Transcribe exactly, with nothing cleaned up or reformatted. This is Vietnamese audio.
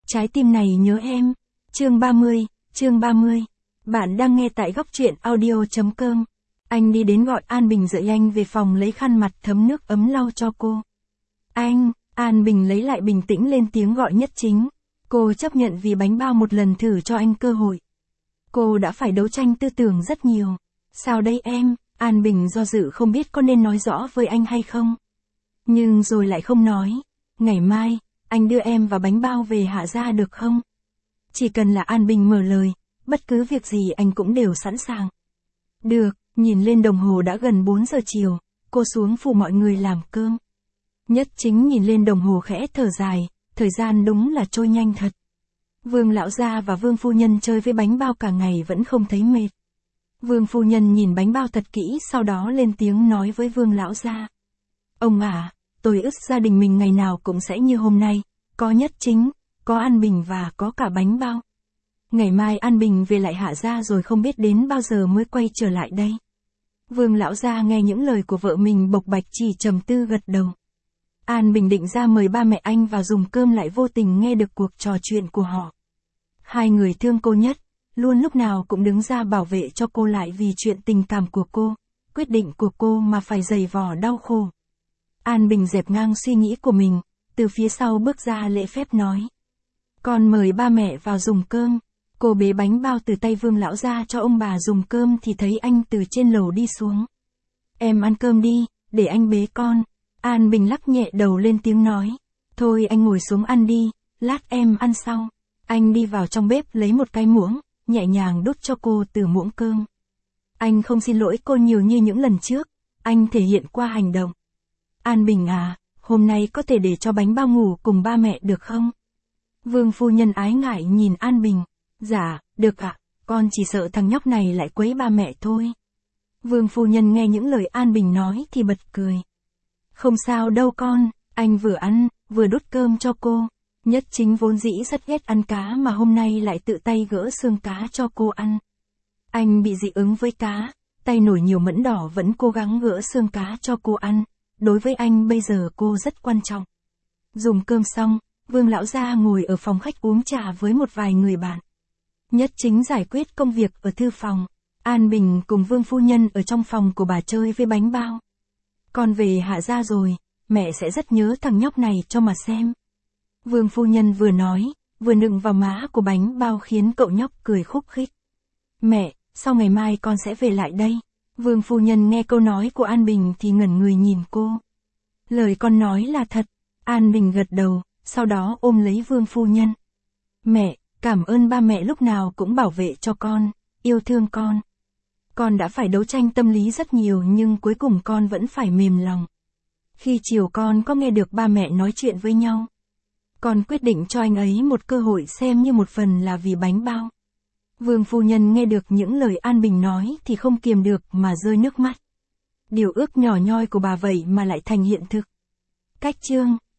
Trái tim này nhớ em. Chương ba mươi, chương ba mươi. Bạn đang nghe tại góc truyện audio chấm com. Anh đi đến gọi An Bình dậy anh về phòng lấy khăn mặt thấm nước ấm lau cho cô. Anh, An Bình lấy lại bình tĩnh lên tiếng gọi Nhất Chính. Cô chấp nhận vì bánh bao một lần thử cho anh cơ hội. Cô đã phải đấu tranh tư tưởng rất nhiều. Sao đây em? An Bình do dự không biết có nên nói rõ với anh hay không. Nhưng rồi lại không nói. Ngày mai, anh đưa em và bánh bao về Hạ Gia được không? Chỉ cần là An Bình mở lời, bất cứ việc gì anh cũng đều sẵn sàng. Được, nhìn lên đồng hồ đã gần bốn giờ chiều, cô xuống phụ mọi người làm cơm. Nhất Chính nhìn lên đồng hồ khẽ thở dài, thời gian đúng là trôi nhanh thật. Vương lão gia và Vương phu nhân chơi với bánh bao cả ngày vẫn không thấy mệt. Vương phu nhân nhìn bánh bao thật kỹ sau đó lên tiếng nói với Vương lão gia. Ông à, tôi ước gia đình mình ngày nào cũng sẽ như hôm nay, có Nhất Chính, có An Bình và có cả bánh bao. Ngày mai An Bình về lại Hạ Gia rồi không biết đến bao giờ mới quay trở lại đây. Vương lão gia nghe những lời của vợ mình bộc bạch chỉ trầm tư gật đầu. An Bình định ra mời ba mẹ anh vào dùng cơm lại vô tình nghe được cuộc trò chuyện của họ. Hai người thương cô nhất, luôn lúc nào cũng đứng ra bảo vệ cho cô lại vì chuyện tình cảm của cô, quyết định của cô mà phải dày vò đau khổ. An Bình dẹp ngang suy nghĩ của mình, từ phía sau bước ra lễ phép nói. Con mời ba mẹ vào dùng cơm. Cô bế bánh bao từ tay Vương lão gia cho ông bà dùng cơm thì thấy anh từ trên lầu đi xuống. Em ăn cơm đi, để anh bế con. An Bình lắc nhẹ đầu lên tiếng nói. Thôi anh ngồi xuống ăn đi, lát em ăn sau. Anh đi vào trong bếp lấy một cái muỗng, nhẹ nhàng đút cho cô từ muỗng cơm. Anh không xin lỗi cô nhiều như những lần trước, anh thể hiện qua hành động. An Bình à, hôm nay có thể để cho bánh bao ngủ cùng ba mẹ được không? Vương phu nhân ái ngại nhìn An Bình. Dạ, được ạ, con chỉ sợ thằng nhóc này lại quấy ba mẹ thôi. Vương phu nhân nghe những lời An Bình nói thì bật cười. Không sao đâu con, anh vừa ăn, vừa đút cơm cho cô. Nhất Chính vốn dĩ rất ghét ăn cá mà hôm nay lại tự tay gỡ xương cá cho cô ăn. Anh bị dị ứng với cá, tay nổi nhiều mẫn đỏ vẫn cố gắng gỡ xương cá cho cô ăn. Đối với anh bây giờ cô rất quan trọng. Dùng cơm xong, Vương lão gia ngồi ở phòng khách uống trà với một vài người bạn. Nhất Chính giải quyết công việc ở thư phòng. An Bình cùng Vương phu nhân ở trong phòng của bà chơi với bánh bao. Con về Hạ Gia rồi, mẹ sẽ rất nhớ thằng nhóc này cho mà xem. Vương phu nhân vừa nói, vừa nựng vào má của bánh bao khiến cậu nhóc cười khúc khích. Mẹ, sau ngày mai con sẽ về lại đây. Vương phu nhân nghe câu nói của An Bình thì ngẩn người nhìn cô. Lời con nói là thật. An Bình gật đầu, sau đó ôm lấy Vương phu nhân. Mẹ, cảm ơn ba mẹ lúc nào cũng bảo vệ cho con, yêu thương con. Con đã phải đấu tranh tâm lý rất nhiều nhưng cuối cùng con vẫn phải mềm lòng. Khi chiều con có nghe được ba mẹ nói chuyện với nhau. Con quyết định cho anh ấy một cơ hội xem như một phần là vì bánh bao. Vương phu nhân nghe được những lời An Bình nói thì không kiềm được mà rơi nước mắt. Điều ước nhỏ nhoi của bà vậy mà lại thành hiện thực. Cách chương